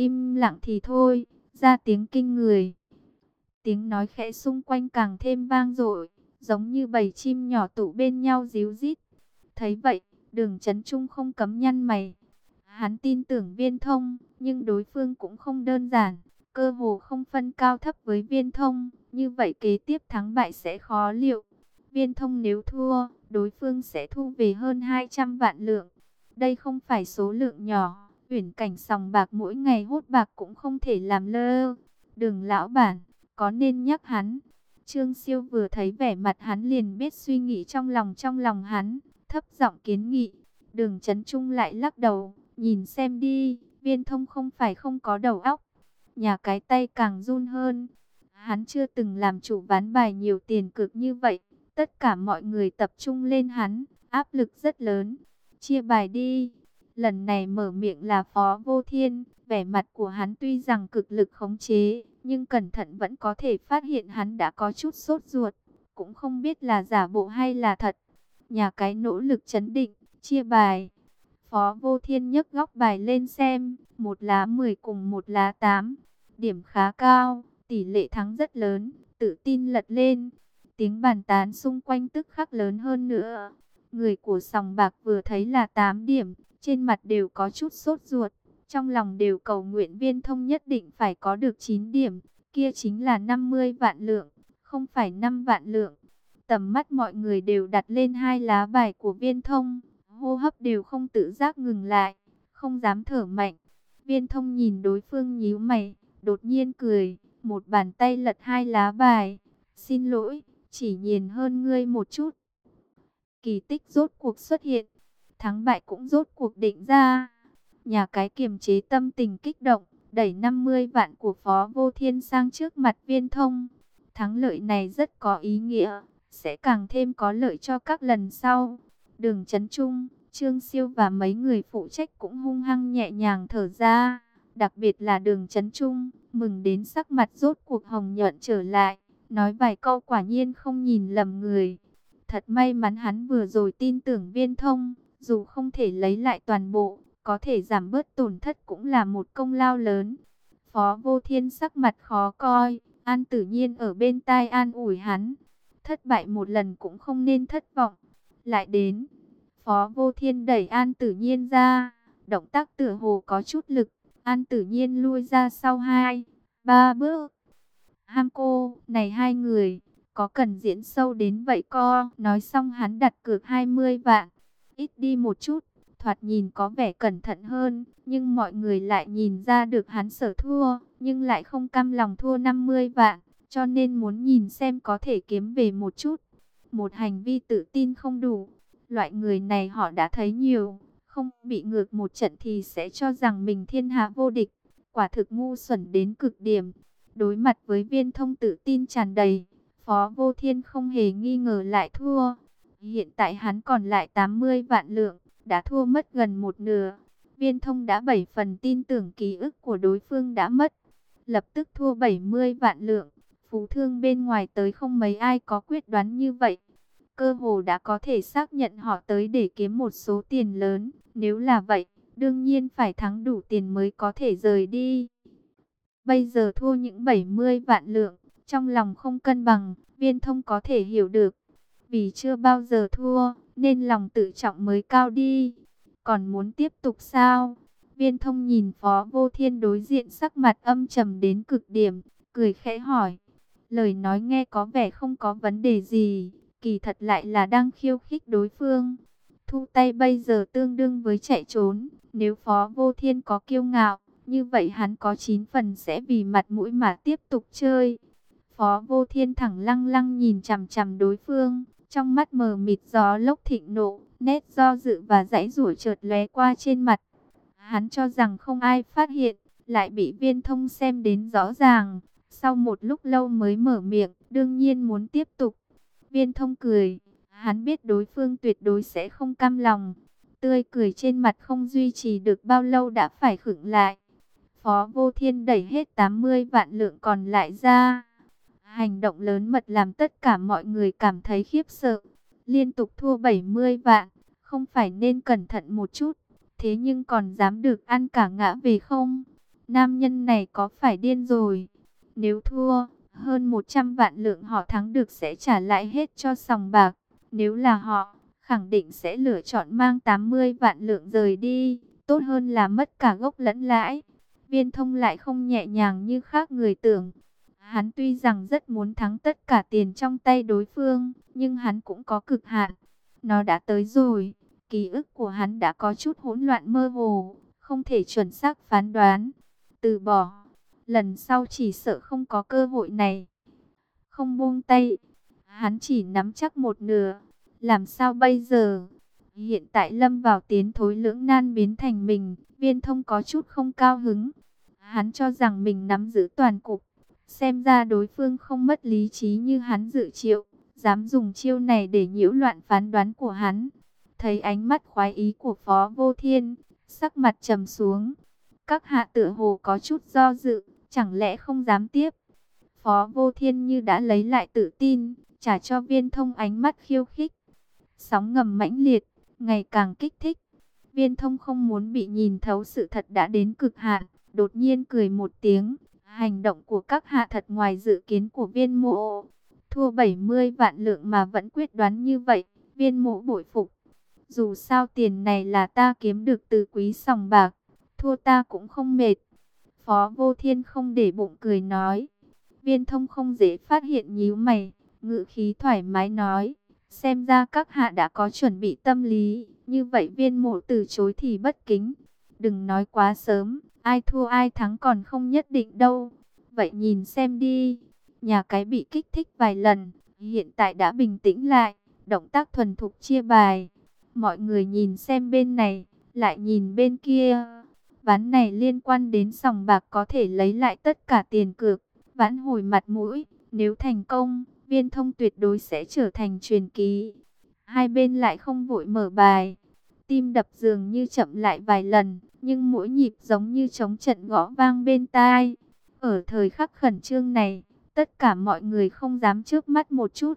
Im lặng thì thôi, ra tiếng kinh người. Tiếng nói khẽ xung quanh càng thêm vang dội, giống như bầy chim nhỏ tụ bên nhau ríu rít. Thấy vậy, Đường Chấn Trung không cấm nhăn mày. Hắn tin tưởng Viên Thông, nhưng đối phương cũng không đơn giản, cơ hồ không phân cao thấp với Viên Thông, như vậy kế tiếp thắng bại sẽ khó liệu. Viên Thông nếu thua, đối phương sẽ thu về hơn 200 vạn lượng. Đây không phải số lượng nhỏ, Uyển Cảnh sòng bạc mỗi ngày hốt bạc cũng không thể làm lơ. Đường lão bản, có nên nhắc hắn? Trương Siêu vừa thấy vẻ mặt hắn liền biết suy nghĩ trong lòng hắn, thấp giọng kiến nghị. Đường Chấn Trung lại lắc đầu, nhìn xem đi, Viên Thông không phải không có đầu óc. Nhà cái tay càng run hơn. Hắn chưa từng làm chủ ván bài nhiều tiền cược như vậy. Tất cả mọi người tập trung lên hắn, áp lực rất lớn. Chia bài đi. Lần này mở miệng là Phó Vô Thiên. Vẻ mặt của hắn tuy rằng cực lực khống chế, nhưng cẩn thận vẫn có thể phát hiện hắn đã có chút sốt ruột. Cũng không biết là giả bộ hay là thật. Nhà cái nỗ lực trấn định, chia bài. Phó Vô Thiên nhấc góc bài lên xem, một lá 10 cùng một lá 8. Điểm khá cao, tỷ lệ thắng rất lớn, tự tin lật lên. Tiếng bàn tán xung quanh tức khắc lớn hơn nữa. Người của sòng bạc vừa thấy là 8 điểm, trên mặt đều có chút sốt ruột. Trong lòng đều cầu nguyện Viên Thông nhất định phải có được 9 điểm, kia chính là 50 vạn lượng, không phải 5 vạn lượng. Tầm mắt mọi người đều đặt lên hai lá bài của Viên Thông, hô hấp đều không tự giác ngừng lại, không dám thở mạnh. Viên Thông nhìn đối phương nhíu mày, đột nhiên cười, một bàn tay lật hai lá bài. Xin lỗi, chỉ nhìn hơn ngươi một chút. Kỳ tích rốt cuộc xuất hiện, thắng bại cũng rốt cuộc định ra. Nhà cái kiềm chế tâm tình kích động, đẩy 50 vạn của Phó Vô Thiên sang trước mặt Viên Thông. Thắng lợi này rất có ý nghĩa, sẽ càng thêm có lợi cho các lần sau. Đường Chấn Trung, Trương Siêu và mấy người phụ trách cũng hung hăng nhẹ nhàng thở ra. Đặc biệt là Đường Chấn Trung, mừng đến sắc mặt rốt cuộc hồng nhuận trở lại, nói vài câu quả nhiên không nhìn lầm người. Thật may mắn hắn vừa rồi tin tưởng Viên Thông, dù không thể lấy lại toàn bộ, có thể giảm bớt tổn thất cũng là một công lao lớn. Phó Vô Thiên sắc mặt khó coi, An Tử Nhiên ở bên tai an ủi hắn. Thất bại một lần cũng không nên thất vọng. Lại đến, Phó Vô Thiên đẩy An Tử Nhiên ra, động tác tựa hồ có chút lực. An Tử Nhiên lui ra sau 2-3 bước. Ham cô, này hai người, có cần diễn sâu đến vậy co? Nói xong hắn đặt cược 20 vạn, ít đi một chút. Thoạt nhìn có vẻ cẩn thận hơn, nhưng mọi người lại nhìn ra được hắn sở thua, nhưng lại không cam lòng thua 50 vạn, cho nên muốn nhìn xem có thể kiếm về một chút. Một hành vi tự tin không đủ, loại người này họ đã thấy nhiều, không bị ngược một trận thì sẽ cho rằng mình thiên hạ vô địch, quả thực ngu xuẩn đến cực điểm. Đối mặt với Viên Thông tự tin tràn đầy, Phó Vô Thiên không hề nghi ngờ lại thua. Hiện tại hắn còn lại 80 vạn lượng, đã thua mất gần một nửa. Viên Thông đã 7 phần tin tưởng ký ức của đối phương đã mất, lập tức thua 70 vạn lượng. Phú thương bên ngoài tới không mấy ai có quyết đoán như vậy. Cơ hồ đã có thể xác nhận họ tới để kiếm một số tiền lớn. Nếu là vậy, đương nhiên phải thắng đủ tiền mới có thể rời đi. Bây giờ thua những 70 vạn lượng, trong lòng không cân bằng, Viên Thông có thể hiểu được. Vì chưa bao giờ thua, nên lòng tự trọng mới cao đi. Còn muốn tiếp tục sao? Viên Thông nhìn Phó Vô Thiên đối diện sắc mặt âm trầm đến cực điểm, cười khẽ hỏi. Lời nói nghe có vẻ không có vấn đề gì, kỳ thật lại là đang khiêu khích đối phương. Thu tay bây giờ tương đương với chạy trốn, nếu Phó Vô Thiên có kiêu ngạo, như vậy hắn có 9 phần sẽ vì mặt mũi mà tiếp tục chơi. Phó Vô Thiên thẳng lăng lăng nhìn chằm chằm đối phương, trong mắt mờ mịt gió lốc thịnh nộ, nét do dự và giãy giụa chợt lóe qua trên mặt. Hắn cho rằng không ai phát hiện, lại bị Viên Thông xem đến rõ ràng. Sau một lúc lâu mới mở miệng, đương nhiên muốn tiếp tục. Viên Thông cười, hắn biết đối phương tuyệt đối sẽ không cam lòng. Tươi cười trên mặt không duy trì được bao lâu đã phải khựng lại. Phó Vô Thiên đẩy hết 80 vạn lượng còn lại ra. Hành động lớn mật làm tất cả mọi người cảm thấy khiếp sợ. Liên tục thua 70 vạn, không phải nên cẩn thận một chút, thế nhưng còn dám được ăn cả ngã về không? Nam nhân này có phải điên rồi? Nếu thua, hơn 100 vạn lượng họ thắng được sẽ trả lại hết cho sòng bạc. Nếu là họ, khẳng định sẽ lựa chọn mang 80 vạn lượng rời đi, tốt hơn là mất cả gốc lẫn lãi. Viên Thông lại không nhẹ nhàng như khác người tưởng. Hắn tuy rằng rất muốn thắng tất cả tiền trong tay đối phương, nhưng hắn cũng có cực hạn. Nó đã tới rồi, ký ức của hắn đã có chút hỗn loạn mơ hồ, không thể chuẩn xác phán đoán. Từ bỏ, lần sau chỉ sợ không có cơ hội này. Không buông tay, hắn chỉ nắm chắc một nửa. Làm sao bây giờ? Hiện tại lâm vào tiến thối lưỡng nan biến thành mình, Viên Thông có chút không cao hứng. Hắn cho rằng mình nắm giữ toàn cục, xem ra đối phương không mất lý trí như hắn dự triệu, dám dùng chiêu này để nhiễu loạn phán đoán của hắn. Thấy ánh mắt khoái ý của Phó Vô Thiên, sắc mặt trầm xuống. Các hạ tựa hồ có chút do dự, chẳng lẽ không dám tiếp? Phó Vô Thiên như đã lấy lại tự tin, trả cho Viên Thông ánh mắt khiêu khích. Sóng ngầm mãnh liệt, ngày càng kích thích. Viên Thông không muốn bị nhìn thấu sự thật đã đến cực hạn, đột nhiên cười một tiếng. Hành động của các hạ thật ngoài dự kiến của Viên Mộ. Thua 70 vạn lượng mà vẫn quyết đoán như vậy, Viên Mộ bội phục. Dù sao tiền này là ta kiếm được từ quý sòng bạc, thua ta cũng không mệt. Phó Vô Thiên không để bụng cười nói. Viên Thông không dễ phát hiện nhíu mày, ngữ khí thoải mái nói. Xem ra các hạ đã có chuẩn bị tâm lý, như vậy Viên Mộ từ chối thì bất kính. Đừng nói quá sớm, ai thua ai thắng còn không nhất định đâu. Vậy nhìn xem đi. Nhà cái bị kích thích vài lần, hiện tại đã bình tĩnh lại, động tác thuần thục chia bài. Mọi người nhìn xem bên này, lại nhìn bên kia. Ván này liên quan đến sòng bạc có thể lấy lại tất cả tiền cược, vãn hồi mặt mũi. Nếu thành công, Viên Thông tuyệt đối sẽ trở thành truyền kỳ. Hai bên lại không vội mở bài. Tim đập dường như chậm lại vài lần, nhưng mỗi nhịp giống như trống trận gõ vang bên tai. Ở thời khắc khẩn trương này, tất cả mọi người không dám chớp mắt một chút.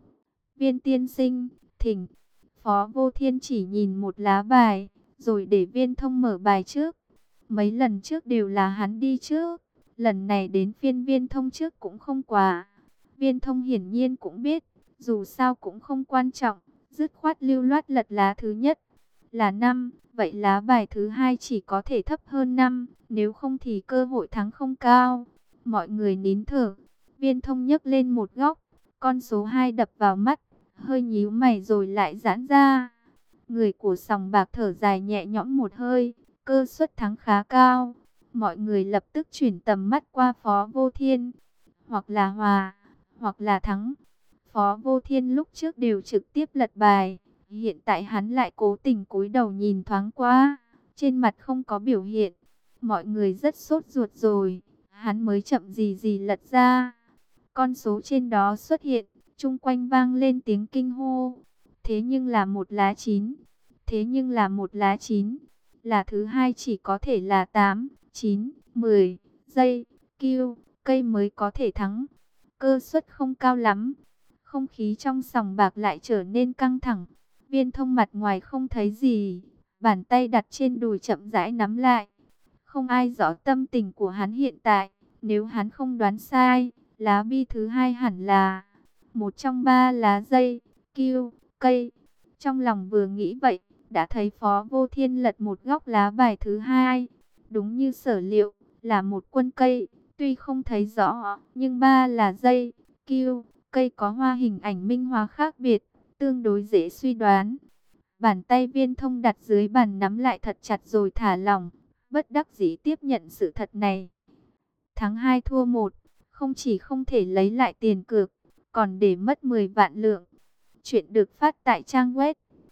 Viên tiên sinh, thỉnh. Phó Vô Thiên chỉ nhìn một lá bài, rồi để Viên Thông mở bài trước. Mấy lần trước đều là hắn đi trước, lần này đến phiên Viên Thông trước cũng không quá. Viên Thông hiển nhiên cũng biết, dù sao cũng không quan trọng, dứt khoát lưu loát lật lá thứ nhất. Là 5, vậy lá bài thứ hai chỉ có thể thấp hơn 5, nếu không thì cơ hội thắng không cao. Mọi người nín thở, Viên Thông nhấc lên một góc, con số 2 đập vào mắt, hơi nhíu mày rồi lại giãn ra. Người của sòng bạc thở dài nhẹ nhõm một hơi, cơ suất thắng khá cao. Mọi người lập tức chuyển tầm mắt qua Phó Vô Thiên, hoặc là hòa, hoặc là thắng. Phó Vô Thiên lúc trước đều trực tiếp lật bài, hiện tại hắn lại cố tình cúi đầu nhìn thoáng qua, trên mặt không có biểu hiện. Mọi người rất sốt ruột rồi, hắn mới chậm gì gì lật ra. Con số trên đó xuất hiện, chung quanh vang lên tiếng kinh hô. Thế nhưng là một lá 9, thế nhưng là một lá 9, là thứ hai chỉ có thể là 8, 9, 10 giây, kêu, cây mới có thể thắng. Cơ suất không cao lắm. Không khí trong sòng bạc lại trở nên căng thẳng. Viên Thông mặt ngoài không thấy gì, bàn tay đặt trên đùi chậm rãi nắm lại. Không ai rõ tâm tình của hắn hiện tại. Nếu hắn không đoán sai, lá bi thứ hai hẳn là một trong 3 lá dây, kêu, cây. Trong lòng vừa nghĩ vậy, đã thấy Phó Vô Thiên lật một góc lá bài thứ hai. Đúng như sở liệu, là một quân cây. Tuy không thấy rõ, nhưng 3 là dây, kêu, cây có hoa hình ảnh minh họa khác biệt, tương đối dễ suy đoán. Bàn tay Viên Thông đặt dưới bàn nắm lại thật chặt rồi thả lỏng, bất đắc dĩ tiếp nhận sự thật này. Thắng 2 thua 1, không chỉ không thể lấy lại tiền cược, còn để mất 10 vạn lượng. Chuyện được phát tại trang web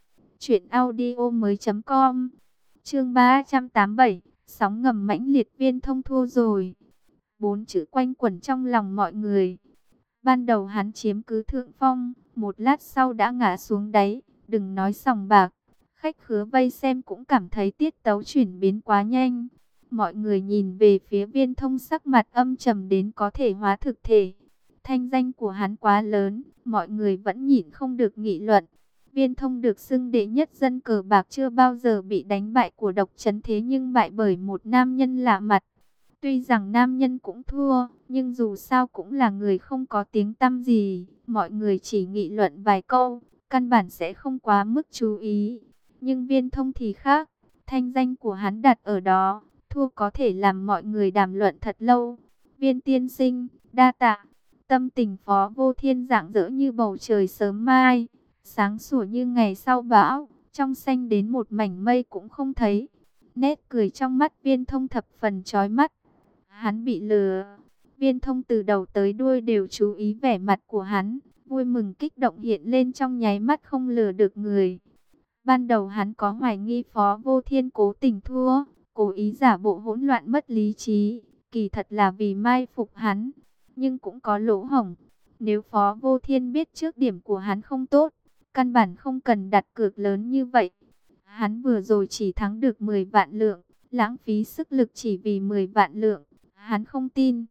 truyệnaudiomoi.com. Chương 387, sóng ngầm mãnh liệt. Viên Thông thua rồi. 4 chữ quanh quẩn trong lòng mọi người. Ban đầu hắn chiếm cứ thượng phong, một lát sau đã ngã xuống đáy, đừng nói sòng bạc. Khách khứa vây xem cũng cảm thấy tiết tấu chuyển biến quá nhanh. Mọi người nhìn về phía Viên Thông, sắc mặt âm trầm đến có thể hóa thực thể. Thanh danh của hắn quá lớn, mọi người vẫn nhịn không được nghị luận. Viên Thông được xưng đệ nhất dân cờ bạc, chưa bao giờ bị đánh bại của Độc Trấn, thế nhưng bại bởi một nam nhân lạ mặt. Tuy rằng nam nhân cũng thua, nhưng dù sao cũng là người không có tiếng tăm gì. Mọi người chỉ nghị luận vài câu, căn bản sẽ không quá mức chú ý. Nhưng Viên Thông thì khác, thanh danh của hắn đặt ở đó, thua có thể làm mọi người đàm luận thật lâu. Viên tiên sinh, đa tạ. Tâm tình Phó Vô Thiên rạng rỡ như bầu trời sớm mai, sáng sủa như ngày sau bão, trong xanh đến một mảnh mây cũng không thấy. Nét cười trong mắt Viên Thông thập phần chói mắt. Hắn bị lừa. Viên Thông từ đầu tới đuôi đều chú ý vẻ mặt của hắn, vui mừng kích động hiện lên trong nháy mắt không lừa được người. Ban đầu hắn có hoài nghi Phó Vô Thiên cố tình thua, cố ý giả bộ hỗn loạn mất lý trí, kỳ thật là vì mai phục hắn, nhưng cũng có lỗ hổng. Nếu Phó Vô Thiên biết trước điểm của hắn không tốt, căn bản không cần đặt cược lớn như vậy. Hắn vừa rồi chỉ thắng được 10 vạn lượng, lãng phí sức lực chỉ vì 10 vạn lượng. Hắn không tin.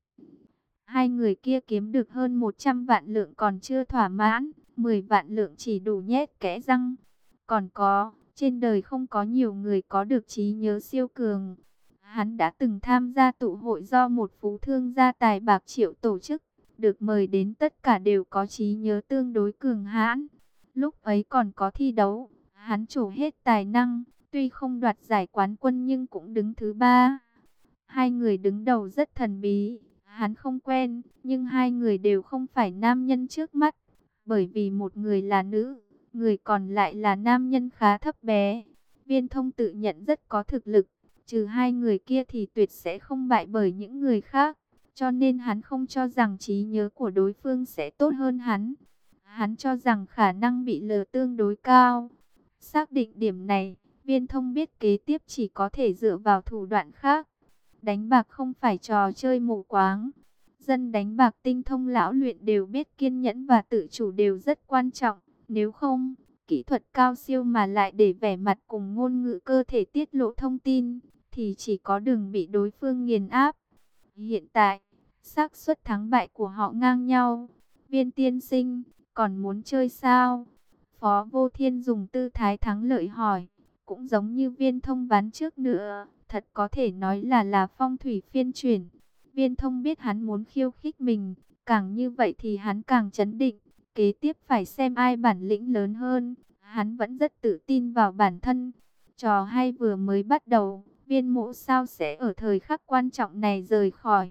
Hai người kia kiếm được hơn 100 vạn lượng còn chưa thỏa mãn, 10 vạn lượng chỉ đủ nhét kẽ răng. Còn có, trên đời không có nhiều người có được trí nhớ siêu cường. Hắn đã từng tham gia tụ hội do một phú thương gia tài bạc triệu tổ chức, được mời đến tất cả đều có trí nhớ tương đối cường hãn. Lúc ấy còn có thi đấu, hắn trổ hết tài năng, tuy không đoạt giải quán quân nhưng cũng đứng thứ 3. Hai người đứng đầu rất thần bí, hắn không quen, nhưng hai người đều không phải nam nhân trước mắt, bởi vì một người là nữ, người còn lại là nam nhân khá thấp bé. Viên Thông tự nhận rất có thực lực, trừ hai người kia thì tuyệt sẽ không bại bởi những người khác, cho nên hắn không cho rằng trí nhớ của đối phương sẽ tốt hơn hắn. Hắn cho rằng khả năng bị lừa tương đối cao. Xác định điểm này, Viên Thông biết kế tiếp chỉ có thể dựa vào thủ đoạn khác. Đánh bạc không phải trò chơi mù quáng. Dân đánh bạc tinh thông lão luyện đều biết kiên nhẫn và tự chủ đều rất quan trọng. Nếu không, kỹ thuật cao siêu mà lại để vẻ mặt cùng ngôn ngữ cơ thể tiết lộ thông tin, thì chỉ có đường bị đối phương nghiền áp. Hiện tại, xác suất thắng bại của họ ngang nhau. Viên tiên sinh, còn muốn chơi sao? Phó Vô Thiên dùng tư thái thắng lợi hỏi. Cũng giống như Viên Thông ván trước nữa, thật có thể nói là phong thủy phiên chuyển. Viên Thông biết hắn muốn khiêu khích mình, càng như vậy thì hắn càng chấn định. Kế tiếp phải xem ai bản lĩnh lớn hơn. Hắn vẫn rất tự tin vào bản thân. Trò hay vừa mới bắt đầu, Viên Mỗ sao sẽ ở thời khắc quan trọng này rời khỏi.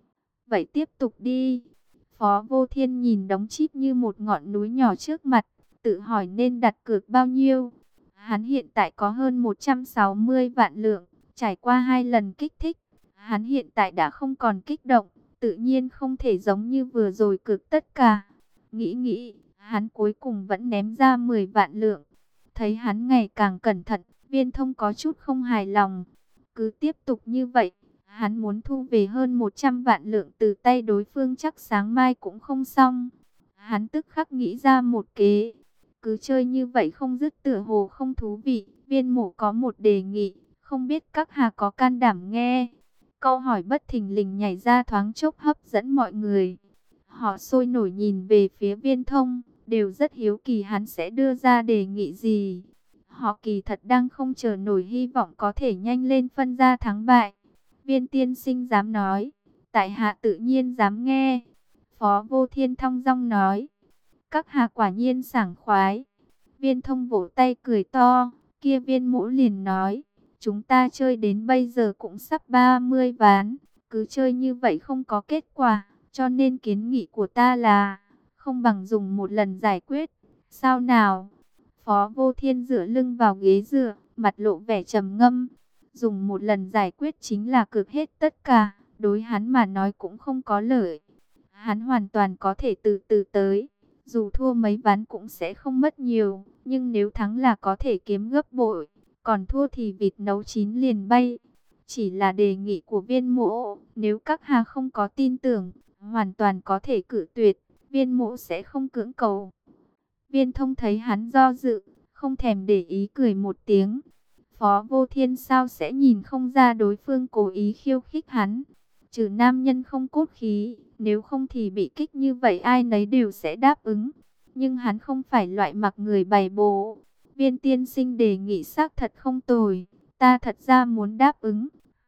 Vậy tiếp tục đi. Phó Vô Thiên nhìn đống chip như một ngọn núi nhỏ trước mặt, tự hỏi nên đặt cược bao nhiêu. Hắn hiện tại có hơn 160 vạn lượng, trải qua 2 lần kích thích. Hắn hiện tại đã không còn kích động, tự nhiên không thể giống như vừa rồi cược tất cả. Nghĩ, hắn cuối cùng vẫn ném ra 10 vạn lượng. Thấy hắn ngày càng cẩn thận, Viên Thông có chút không hài lòng. Cứ tiếp tục như vậy, hắn muốn thu về hơn 100 vạn lượng từ tay đối phương chắc sáng mai cũng không xong. Hắn tức khắc nghĩ ra một kế. Cứ chơi như vậy không dứt tựa hồ không thú vị. Viên Mộ có một đề nghị, không biết các hà có can đảm nghe. Câu hỏi bất thình lình nhảy ra thoáng chốc hấp dẫn mọi người. Họ sôi nổi nhìn về phía Viên Thông, đều rất hiếu kỳ hắn sẽ đưa ra đề nghị gì. Họ kỳ thật đang không chờ nổi hy vọng có thể nhanh lên phân ra thắng bại. Viên tiên sinh dám nói, tại hạ tự nhiên dám nghe. Phó Vô Thiên thong dong nói. Các hạ quả nhiên sảng khoái. Viên Thông vỗ tay cười to, kia Viên Mỗ liền nói. Chúng ta chơi đến bây giờ cũng sắp 30 ván, cứ chơi như vậy không có kết quả, cho nên kiến nghị của ta là, không bằng dùng một lần giải quyết. Sao nào? Phó Vô Thiên dựa lưng vào ghế dựa, mặt lộ vẻ trầm ngâm. Dùng một lần giải quyết chính là cược hết tất cả, đối hắn mà nói cũng không có lợi. Hắn hoàn toàn có thể từ từ tới, dù thua mấy ván cũng sẽ không mất nhiều, nhưng nếu thắng là có thể kiếm gấp bội, còn thua thì vịt nấu chín liền bay. Chỉ là đề nghị của Viên Mỗ, nếu các hà không có tin tưởng, hoàn toàn có thể cự tuyệt, Viên Mỗ sẽ không cưỡng cầu. Viên Thông thấy hắn do dự, không thèm để ý cười một tiếng. Phó Vô Thiên sao sẽ nhìn không ra đối phương cố ý khiêu khích hắn. Trừ nam nhân không cốt khí, nếu không thì bị kích như vậy ai nấy đều sẽ đáp ứng. Nhưng hắn không phải loại mặc người bày bố. Viên tiên sinh đề nghị xác thật không tồi, ta thật ra muốn đáp ứng.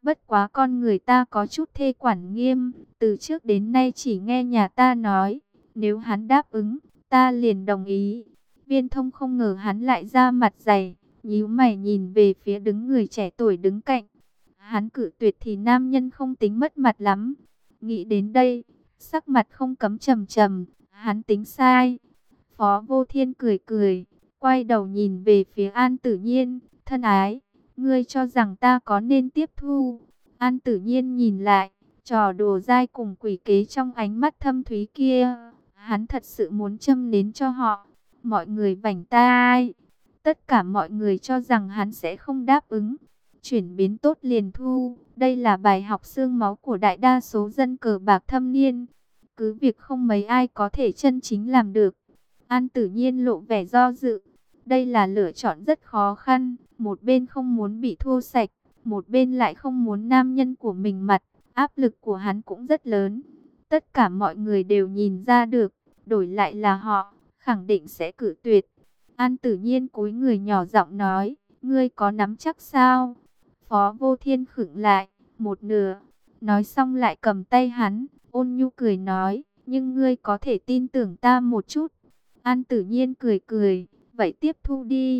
Bất quá con người ta có chút thê quản nghiêm, từ trước đến nay chỉ nghe nhà ta nói, nếu hắn đáp ứng, ta liền đồng ý. Viên Thông không ngờ hắn lại ra mặt dày, nhíu mày nhìn về phía đứng người trẻ tuổi đứng cạnh. Hắn cự tuyệt thì nam nhân không tính mất mặt lắm. Nghĩ đến đây, sắc mặt không cấm trầm trầm, hắn tính sai. Phó Vô Thiên cười cười, quay đầu nhìn về phía An Tử Nhiên, thân ái, ngươi cho rằng ta có nên tiếp thu? An Tử Nhiên nhìn lại, trò đùa dai cùng quỷ kế trong ánh mắt thâm thúy kia, hắn thật sự muốn châm nến cho họ. Mọi người vảnh tai, tất cả mọi người cho rằng hắn sẽ không đáp ứng. Chuyển biến tốt liền thu, đây là bài học xương máu của đại đa số dân cờ bạc thâm niên. Cứ việc không mấy ai có thể chân chính làm được. An Tử Nhiên lộ vẻ do dự. Đây là lựa chọn rất khó khăn. Một bên không muốn bị thua sạch, một bên lại không muốn nam nhân của mình mặt. Áp lực của hắn cũng rất lớn. Tất cả mọi người đều nhìn ra được. Đổi lại là họ, khẳng định sẽ cự tuyệt. An Tử Nhiên cúi người nhỏ giọng nói, ngươi có nắm chắc sao? Phó Vô Thiên khựng lại, một nửa. Nói xong lại cầm tay hắn, ôn nhu cười nói, nhưng ngươi có thể tin tưởng ta một chút. An Tử Nhiên cười cười, vậy tiếp thu đi.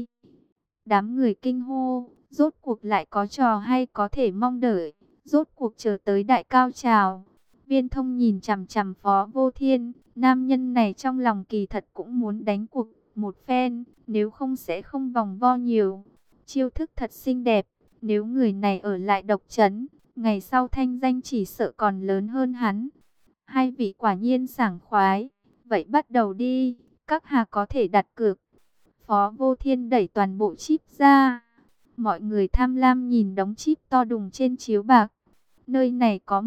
Đám người kinh hô, rốt cuộc lại có trò hay có thể mong đợi, rốt cuộc chờ tới đại cao trào. Viên Thông nhìn chằm chằm Phó Vô Thiên, nam nhân này trong lòng kỳ thật cũng muốn đánh cuộc một phen, nếu không sẽ không vòng vo nhiều. Chiêu thức thật xinh đẹp, nếu người này ở lại Độc Trấn, ngày sau thanh danh chỉ sợ còn lớn hơn hắn. Hai vị quả nhiên sảng khoái, vậy bắt đầu đi, các hà có thể đặt cược. Phó Vô Thiên đẩy toàn bộ chip ra. Mọi người tham lam nhìn đống chip to đùng trên chiếu bạc. Nơi này có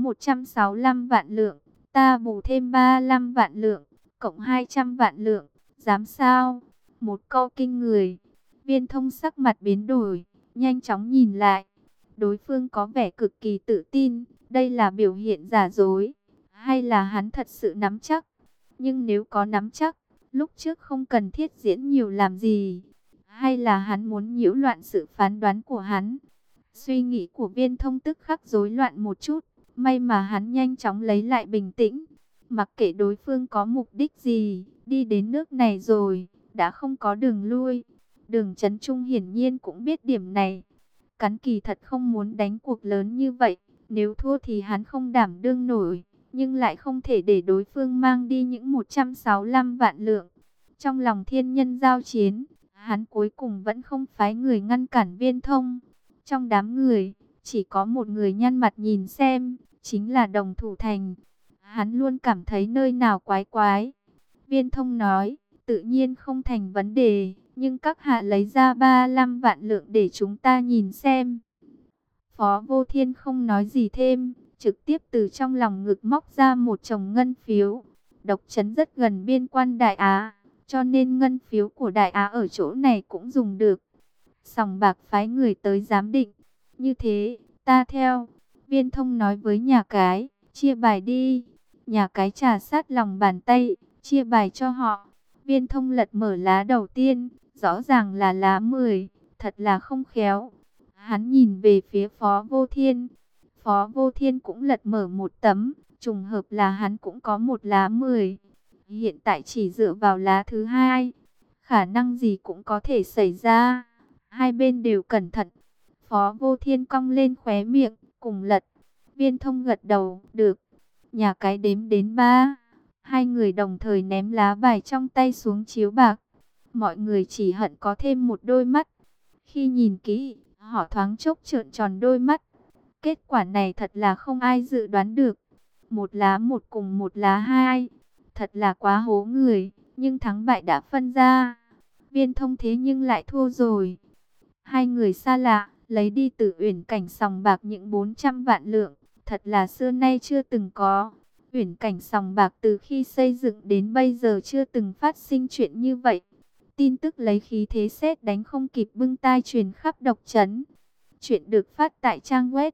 165 vạn lượng, ta bù thêm 35 vạn lượng, cộng 200 vạn lượng, dám sao? Một câu kinh người. Viên Thông sắc mặt biến đổi, nhanh chóng nhìn lại. Đối phương có vẻ cực kỳ tự tin, đây là biểu hiện giả dối, hay là hắn thật sự nắm chắc? Nhưng nếu có nắm chắc, lúc trước không cần thiết diễn nhiều làm gì? Hay là hắn muốn nhiễu loạn sự phán đoán của hắn? Suy nghĩ của Viên Thông tức khắc rối loạn một chút, may mà hắn nhanh chóng lấy lại bình tĩnh. Mặc kệ đối phương có mục đích gì, đi đến nước này rồi, đã không có đường lui. Đường Chấn Trung hiển nhiên cũng biết điểm này. Cắn kỳ thật không muốn đánh cuộc lớn như vậy, nếu thua thì hắn không đảm đương nổi, nhưng lại không thể để đối phương mang đi những 165 vạn lượng. Trong lòng thiên nhân giao chiến, hắn cuối cùng vẫn không phái người ngăn cản Viên Thông. Trong đám người, chỉ có một người nhăn mặt nhìn xem, chính là Đồng Thủ Thành. Hắn luôn cảm thấy nơi nào quái quái. Viên Thông nói, tự nhiên không thành vấn đề, nhưng các hạ lấy ra 35 vạn lượng để chúng ta nhìn xem. Phó Vô Thiên không nói gì thêm, trực tiếp từ trong lòng ngực móc ra một chồng ngân phiếu. Độc Trấn rất gần biên quan Đại Á, cho nên ngân phiếu của Đại Á ở chỗ này cũng dùng được. Sòng bạc phái người tới giám định. Như thế, ta theo. Viên Thông nói với nhà cái, chia bài đi. Nhà cái trà sát lòng bàn tay, chia bài cho họ. Viên Thông lật mở lá đầu tiên, rõ ràng là lá 10, thật là không khéo. Hắn nhìn về phía Phó Vô Thiên. Phó Vô Thiên cũng lật mở một tấm, trùng hợp là hắn cũng có một lá 10. Hiện tại chỉ dựa vào lá thứ hai, khả năng gì cũng có thể xảy ra. Hai bên đều cẩn thận. Phó Vô Thiên cong lên khóe miệng, cùng lật. Viên Thông gật đầu, được. Nhà cái đếm đến 3. Hai người đồng thời ném lá bài trong tay xuống chiếu bạc. Mọi người chỉ hận có thêm một đôi mắt. Khi nhìn kỹ, họ thoáng chốc trợn tròn đôi mắt. Kết quả này thật là không ai dự đoán được. Một lá một cùng một lá hai. Thật là quá hố người, nhưng thắng bại đã phân ra. Viên Thông thế nhưng lại thua rồi. Hai người xa lạ, lấy đi từ Uyển Cảnh sòng bạc những 400 vạn lượng. Thật là xưa nay chưa từng có. Uyển Cảnh sòng bạc từ khi xây dựng đến bây giờ chưa từng phát sinh chuyện như vậy. Tin tức lấy khí thế sét đánh không kịp bưng tai truyền khắp Độc Trấn. Chuyện được phát tại trang web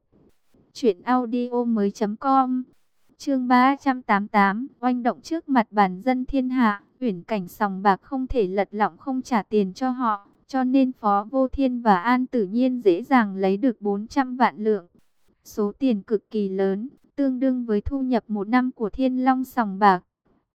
truyệnaudiomoi.com. Chương 388, oanh động trước mặt bản dân thiên hạ. Uyển Cảnh sòng bạc không thể lật lọng không trả tiền cho họ, cho nên Phó Vô Thiên và An Tử Nhiên dễ dàng lấy được 400 vạn lượng. Số tiền cực kỳ lớn, tương đương với thu nhập một năm của Thiên Long sòng bạc.